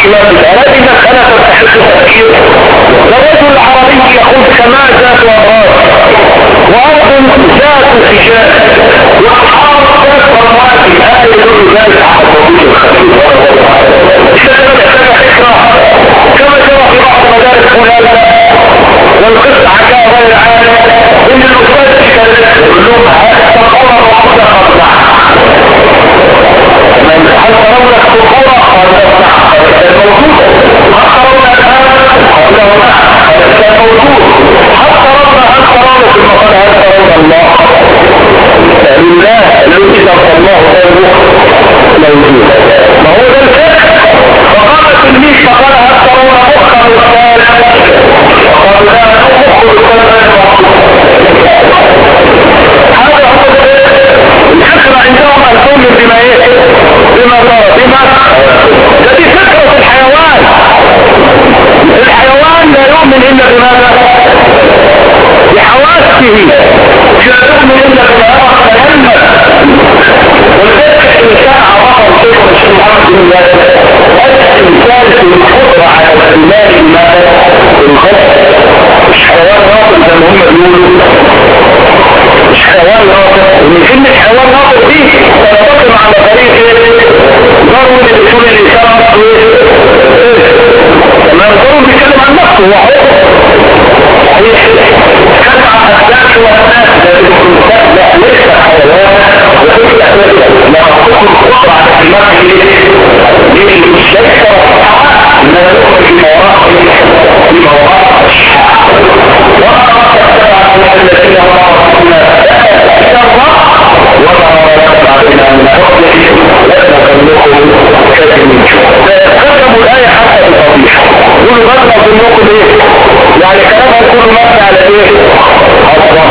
الإمام بها، هذه مسألة تستحق التفكير. الرجل العربي يقول سماء ذات أبراج، وأرض ذات سجاد، وأحار ذات رواتب، هذا يدل ذلك على التوحيد الخفيف. إذا كانت فكرة كما جرى في بعض مدارس هناك والقصة حكاها غير عالم ان الأستاذ يقول لهم تقول الرحمة قبلها هل ترون الصخورة قبلها الموجودة، هل ترون الآن قبلها الموجود، هل ترون في المقال هل ترون الله لله الذي ذكر الله موجود. ما هو ده الفكر. فقام التلميذ فقال هل ترون مخا الأستاذ؟ قال لا مخ الأستاذ. هذا هو الفكرة عندهم أن تؤمن بما الذي فكرة الحيوان. الحيوان لا يؤمن إلا بماذا؟ بحواسه، لا تؤمن إلا بما يلمس. والذكر الإنسان عرفه الشيخ محمد بن الله الإنسان في القدرة على الاستماع بماذا؟ بالخط. مش حيوان ناطق زي ما هم بيقولوا، مش حيوان ناطق. ومن كلمة حيوان ناطق دي تنطبق على طريق ضروري لأصول الإنسان لما ضروري بيتكلم عن نفسه هو صحيح كما أسلاك والناس لا ليس حيوان وليس لا تكون القدرة على الاستماع للشيء إنما يؤمن بمواقع الذين وراءنا وما رأينا من فضله لأننا كنوكم كذبين. فقدموا الآية حتى بالتوضيح يقولوا بدنا كنوكم ايه يعني كلامها يكون مبني على ايه أصلا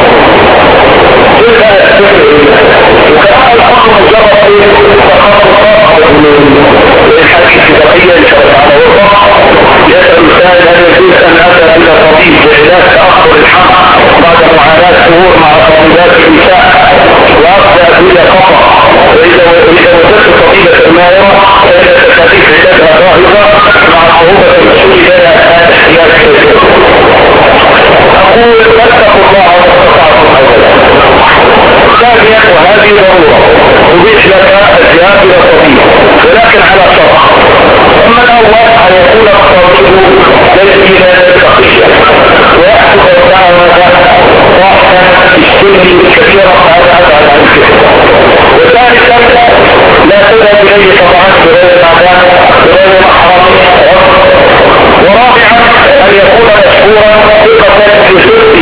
تلك السر وكلامها الحكم مجرد ايه تخصصات الحديث بقية شرط على وضع يسأل السائل هل يجوز أن أتى إلى طبيب لعلاج تأخر الحمل بعد معاناة شهور مع طبيبات النساء وأخذ أدوية فقط، وإذا وجدت طبيبة المائرة فإن تستطيع علاجها ظاهرة مع صعوبة الوصول إليها احتياج كثير. أقول فاتقوا الله واستطعتم أولا. ثانيا وهذه ضرورة تبيح لك الذهاب إلى الطبيب ولكن على شرط. أما الأول أن يكون الطبيب ليس تقيا ويحفظ الدعوة ضعفا يشتري كثيرا هذا عن الفكر. وثالثا لا تذهب إليه طبعا بغير معدان بغير محرم. ورابعا أن يكون مشهورا ثقة في سلطه.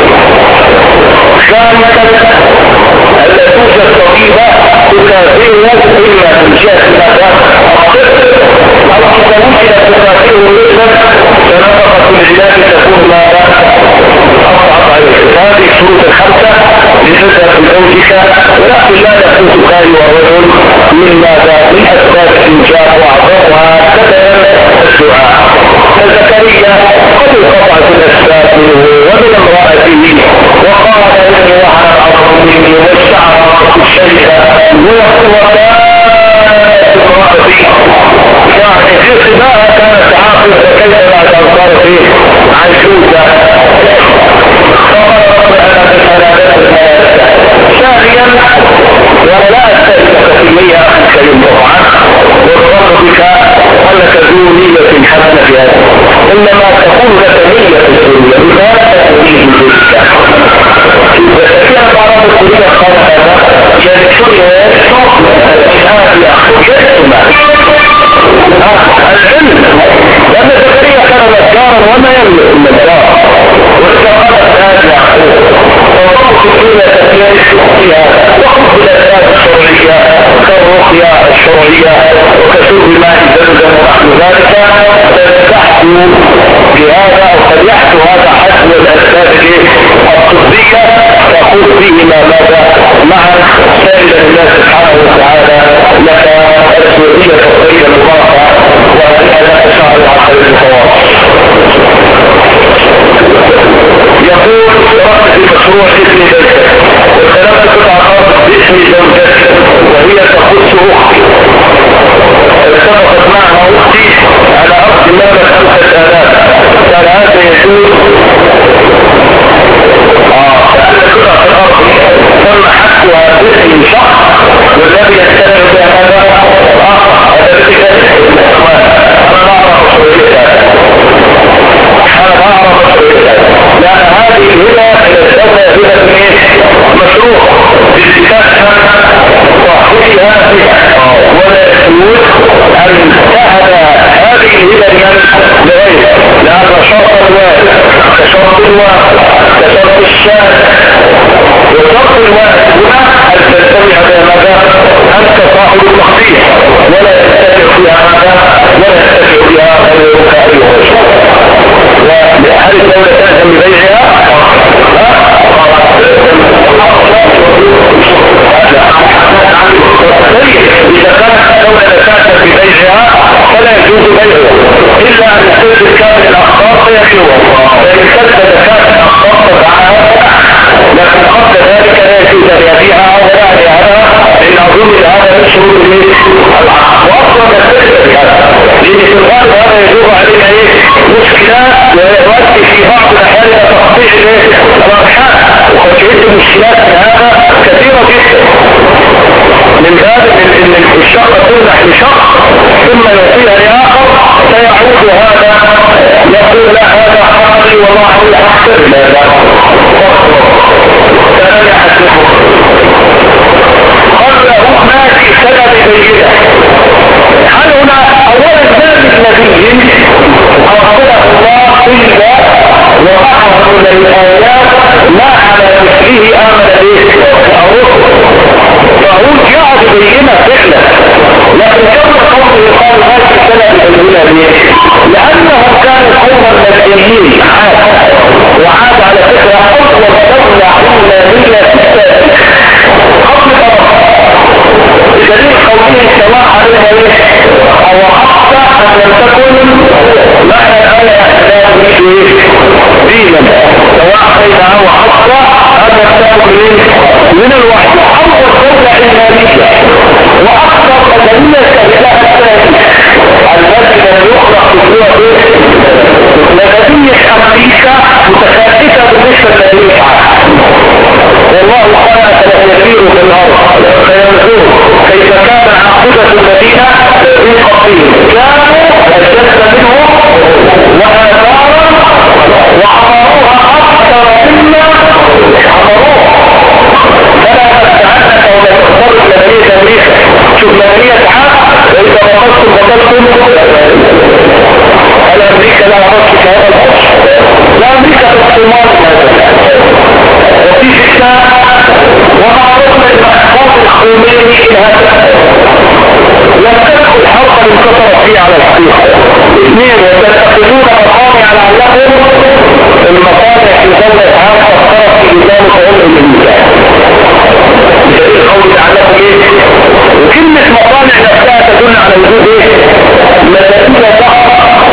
خامسا ألا توجد طبيبة تكافئه إما من جهة المدى الطب أو إذا وجد تكافئه مثلا فنفقة العلاج تكون ماذا أصعب عليه. هذه الشروط الخمسة لتذهب لزوجك ولكن لا يفوتك أيها الرجل من ماذا من أسباب الإنجاب وأعظمها كذلك الدعاء. فزكريا قد انقطعت الأسباب منه ومن امرأته وقال إني وعلى الأرض مني والشعر الشيء ويقوى يعني في صباها كانت عاقل فكيف بعد أن صار فيه عجوزة. فقال رب أنا بالحلالات الحلالات. ثانيا ولا أستأذنك في المية كريم طبعا والرب بك أنك ذو نية حسنة في هذا إنما تكون لك نية الدنيا لماذا تريد ذلك؟ إذا كان بعض الدنيا قال هذا يدخل ويشرح هذه أخذتنا العلم لأن زكريا كان نجارا وما يملك النجار واستقالت هذه أخذت وضعت الدنيا تتيارش فيها وخذ بالأسباب الشرعية كالرقية الشرعية وكسور الماء زمزم ونحن ذلك فيستحت بهذا أو قد يحت هذا حسب الأسباب الطبية تقول فيهما ماذا معا سائلا الله سبحانه وتعالى لك السورية الطريقة المباركة وأنها لا تشعر عن خير الخواص. يقول رأس المشروع اسمي ذلك وثلاثة قطع أرض باسم زوجتي وهي تخص أختي اتفقت معها أختي سواء عليها ايه او حتى ان لم تكن معنى الآية لا تريد دينا سواء عليها او حتى ان لم تكن من الوحي. اول دولة علمانية واكثر مدنية كبيرة الثاني التي لم يخلق في مدنية امريكا متخلفة بالنسبة للمسعى. والله خلق يسير في الارض فينظر كيف كان عقودة المدينة من قبلهم كانوا اشد منهم واثارا وعمروها اكثر مما عمروها. فلا تستعنك ولا تختار مدنية امريكا. شوف مدنية عام واذا وقفتم بطلتم هل امريكا لا رأس كهذا الحج؟ لا امريكا تقتمار وفي فتاة ومعروف المحفوظ الخميني الهدف لم تدخل حرقا انتصرت فيه على الحقيقة. اثنين وتتخذون مصانع لعلكم المصانع في دولة عام فكرت في إدامة عمر الإنسان بدليل قول لعلكم ايه وكلمة مصانع نفسها تدل على وجود ايه مدنية ضخمة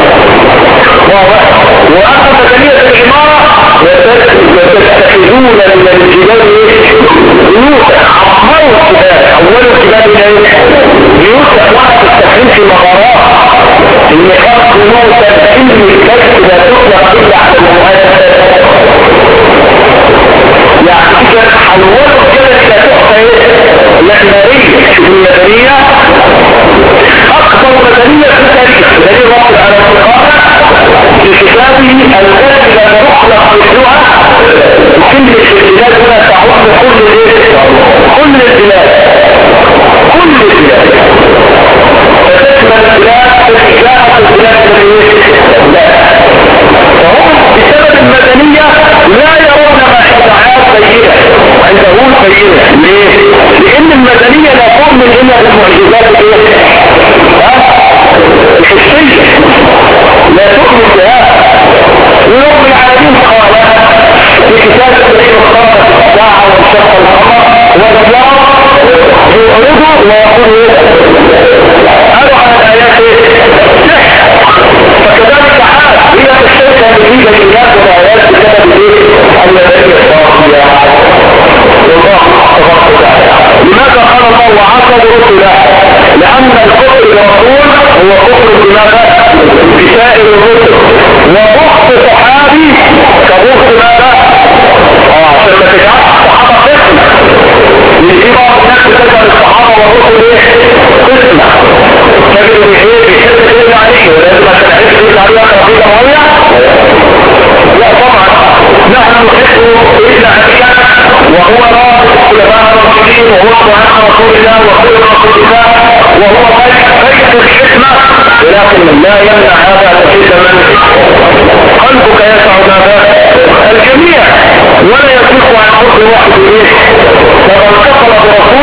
واما مدنية العمارة وتتخذون من الجبال بيوتا عمروا الجبال اولوا الجبال بيوتا وقت التخريج في مغارات النقاط بيوتا ان الكشف لا تطلق الا على المؤسسات يعني كده حولوا الجبل الى تحفة معمارية. شوف المدنية اكبر مدنية في التاريخ دليل رب العالمين في كتابه الذي لا يخلق مثلها. كلمة البلاد هنا تعود كل البلاد فتشمل البلاد فتجاهة البلاد لا فهم بسبب المدنية لا يرون معيشات سيئة عندهم سيئة. ليه؟ لأن المدنية لا تؤمن إلا بالمعجزات الحسية لا تؤمن بها. ورب العالمين قال في كتاب الذي اختار الساعة وانشق القمر والجار يعرضوا ويقولوا قالوا على الآيات فكذلك حال هي الشركة الجديدة لله والآيات بسبب المدنية الصراحية. والله تبارك وتعالى لماذا قال الله وعاقبوا رسله؟ لأن الكفر بالرسول هو كفر بماذا؟ بسائر الرسل وبغض صحابي كبغض ماذا؟ عشان ما تجعلش الصحابة قسمة لان في بعض الناس بتجعل الصحابة والرسل قسمة تجد ان ايه بيحب سيدنا علي ولازم عشان عيش سيدنا علي رقيقة معية. لا طبعا نحن نحب سيدنا علي وهو رابط الخلفاء الراشدين وهو دعاء رسول الله وخير رسول الله وهو بيت الحكمة. ولكن لا يمنع هذا تجد من قلبك يسع ماذا الجميع ولا يصيح عن حكم واحد فمن كفر برسول